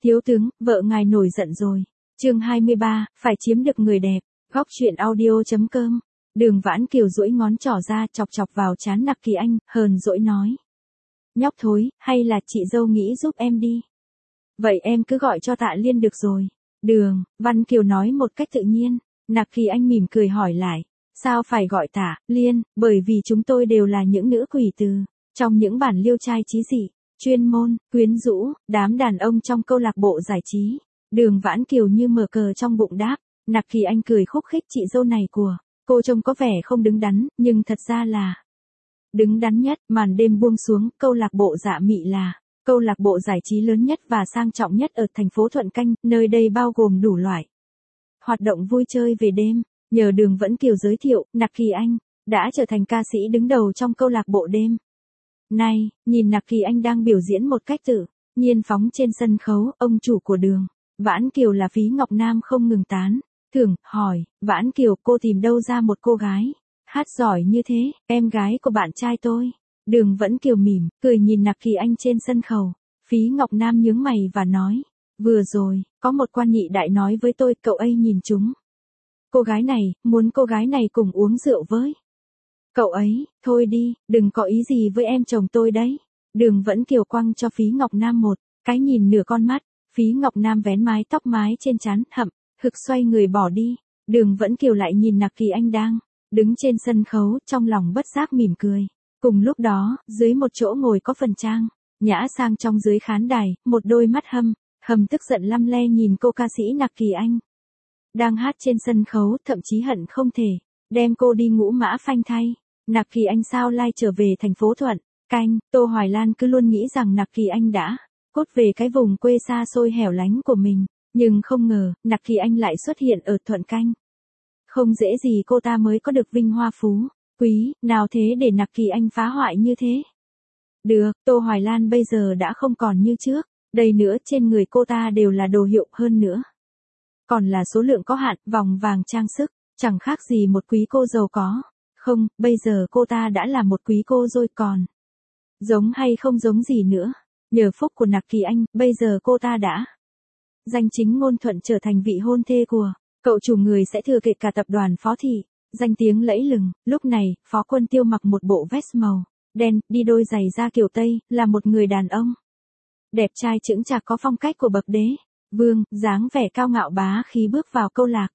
Thiếu tướng, vợ ngài nổi giận rồi. Chương 23, phải chiếm được người đẹp. Góc truyện audio.com. Đường Vãn Kiều duỗi ngón trỏ ra chọc chọc vào trán Nặc Kỳ Anh, hờn dỗi nói. Nhóc thối, hay là chị dâu nghĩ giúp em đi. Vậy em cứ gọi cho Tạ Liên được rồi. Đường Văn Kiều nói một cách tự nhiên. Nặc Kỳ Anh mỉm cười hỏi lại. Sao phải gọi Tạ Liên, bởi vì chúng tôi đều là những nữ quỷ từ trong những bản liêu trai chí dị, chuyên môn, quyến rũ, đám đàn ông trong câu lạc bộ giải trí. Đường Vãn Kiều như mở cờ trong bụng đáp. Nặc Kỳ Anh cười khúc khích, chị dâu này của cô trông có vẻ không đứng đắn, nhưng thật ra là đứng đắn nhất. Màn đêm buông xuống, câu lạc bộ Dạ Mị là câu lạc bộ giải trí lớn nhất và sang trọng nhất ở thành phố Thuận Canh, nơi đây bao gồm đủ loại hoạt động vui chơi về đêm. Nhờ Đường Vãn Kiều giới thiệu, Nặc Kỳ Anh đã trở thành ca sĩ đứng đầu trong câu lạc bộ đêm. Này, nhìn Nặc Kỳ Anh đang biểu diễn một cách tự nhiên phóng trên sân khấu, ông chủ của Đường Vãn Kiều là Phí Ngọc Nam không ngừng tán thưởng, hỏi, Vãn Kiều, cô tìm đâu ra một cô gái hát giỏi như thế, em gái của bạn trai tôi. Đường Vãn Kiều mỉm cười nhìn Nặc Kỳ Anh trên sân khấu. Phí Ngọc Nam nhướng mày và nói, vừa rồi, có một quan nhị đại nói với tôi, cậu ấy nhìn chúng cô gái này, muốn cô gái này cùng uống rượu với cậu ấy. Thôi đi, đừng có ý gì với em chồng tôi đấy. Đường Vãn Kiều quăng cho Phí Ngọc Nam một cái nhìn nửa con mắt. Phí Ngọc Nam vén mái tóc mái trên trán, hậm hực xoay người bỏ đi. Đường Vãn Kiều lại nhìn Nặc Kỳ Anh đang đứng trên sân khấu, trong lòng bất giác mỉm cười. Cùng lúc đó, dưới một chỗ ngồi có phần trang nhã sang trong dưới khán đài, một đôi mắt hầm tức giận lăm le nhìn cô ca sĩ Nặc Kỳ Anh đang hát trên sân khấu, thậm chí hận không thể đem cô đi ngũ mã phanh thay. Nặc Kỳ Anh sao lai trở về thành phố Thuận Canh. Tô Hoài Lan cứ luôn nghĩ rằng Nặc Kỳ Anh đã cốt về cái vùng quê xa xôi hẻo lánh của mình, nhưng không ngờ Nặc Kỳ Anh lại xuất hiện ở Thuận Canh. Không dễ gì cô ta mới có được vinh hoa phú quý nào thế để Nặc Kỳ Anh phá hoại như thế. Được, Tô Hoài Lan bây giờ đã không còn như trước, đây nữa, trên người cô ta đều là đồ hiệu, hơn nữa còn là số lượng có hạn, vòng vàng trang sức, chẳng khác gì một quý cô giàu có. Không, bây giờ cô ta đã là một quý cô rồi còn giống hay không giống gì nữa. Nhờ phúc của Nặc Kỳ Anh, bây giờ cô ta đã danh chính ngôn thuận trở thành vị hôn thê của cậu chủ người sẽ thừa kế cả tập đoàn Phó Thị, danh tiếng lẫy lừng. Lúc này, Phó Quân Tiêu mặc một bộ vest màu đen, đi đôi giày da kiểu Tây, là một người đàn ông đẹp trai chững chạc có phong cách của bậc đế vương, dáng vẻ cao ngạo bá khí bước vào câu lạc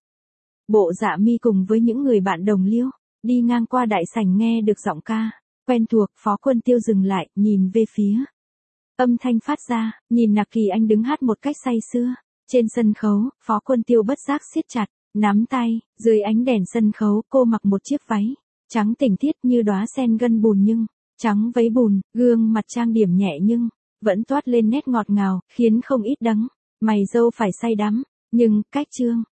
bộ Dạ Mi cùng với những người bạn đồng liêu. Đi ngang qua đại sảnh nghe được giọng ca quen thuộc, Phó Quân Tiêu dừng lại, nhìn về phía âm thanh phát ra, nhìn Nặc Kỳ Anh đứng hát một cách say sưa trên sân khấu. Phó Quân Tiêu bất giác siết chặt nắm tay. Dưới ánh đèn sân khấu, cô mặc một chiếc váy trắng tinh khiết như đóa sen gân bùn, nhưng trắng váy bùn, gương mặt trang điểm nhẹ nhưng vẫn toát lên nét ngọt ngào, khiến không ít đắng mày dâu phải say đắm. Nhưng cách trương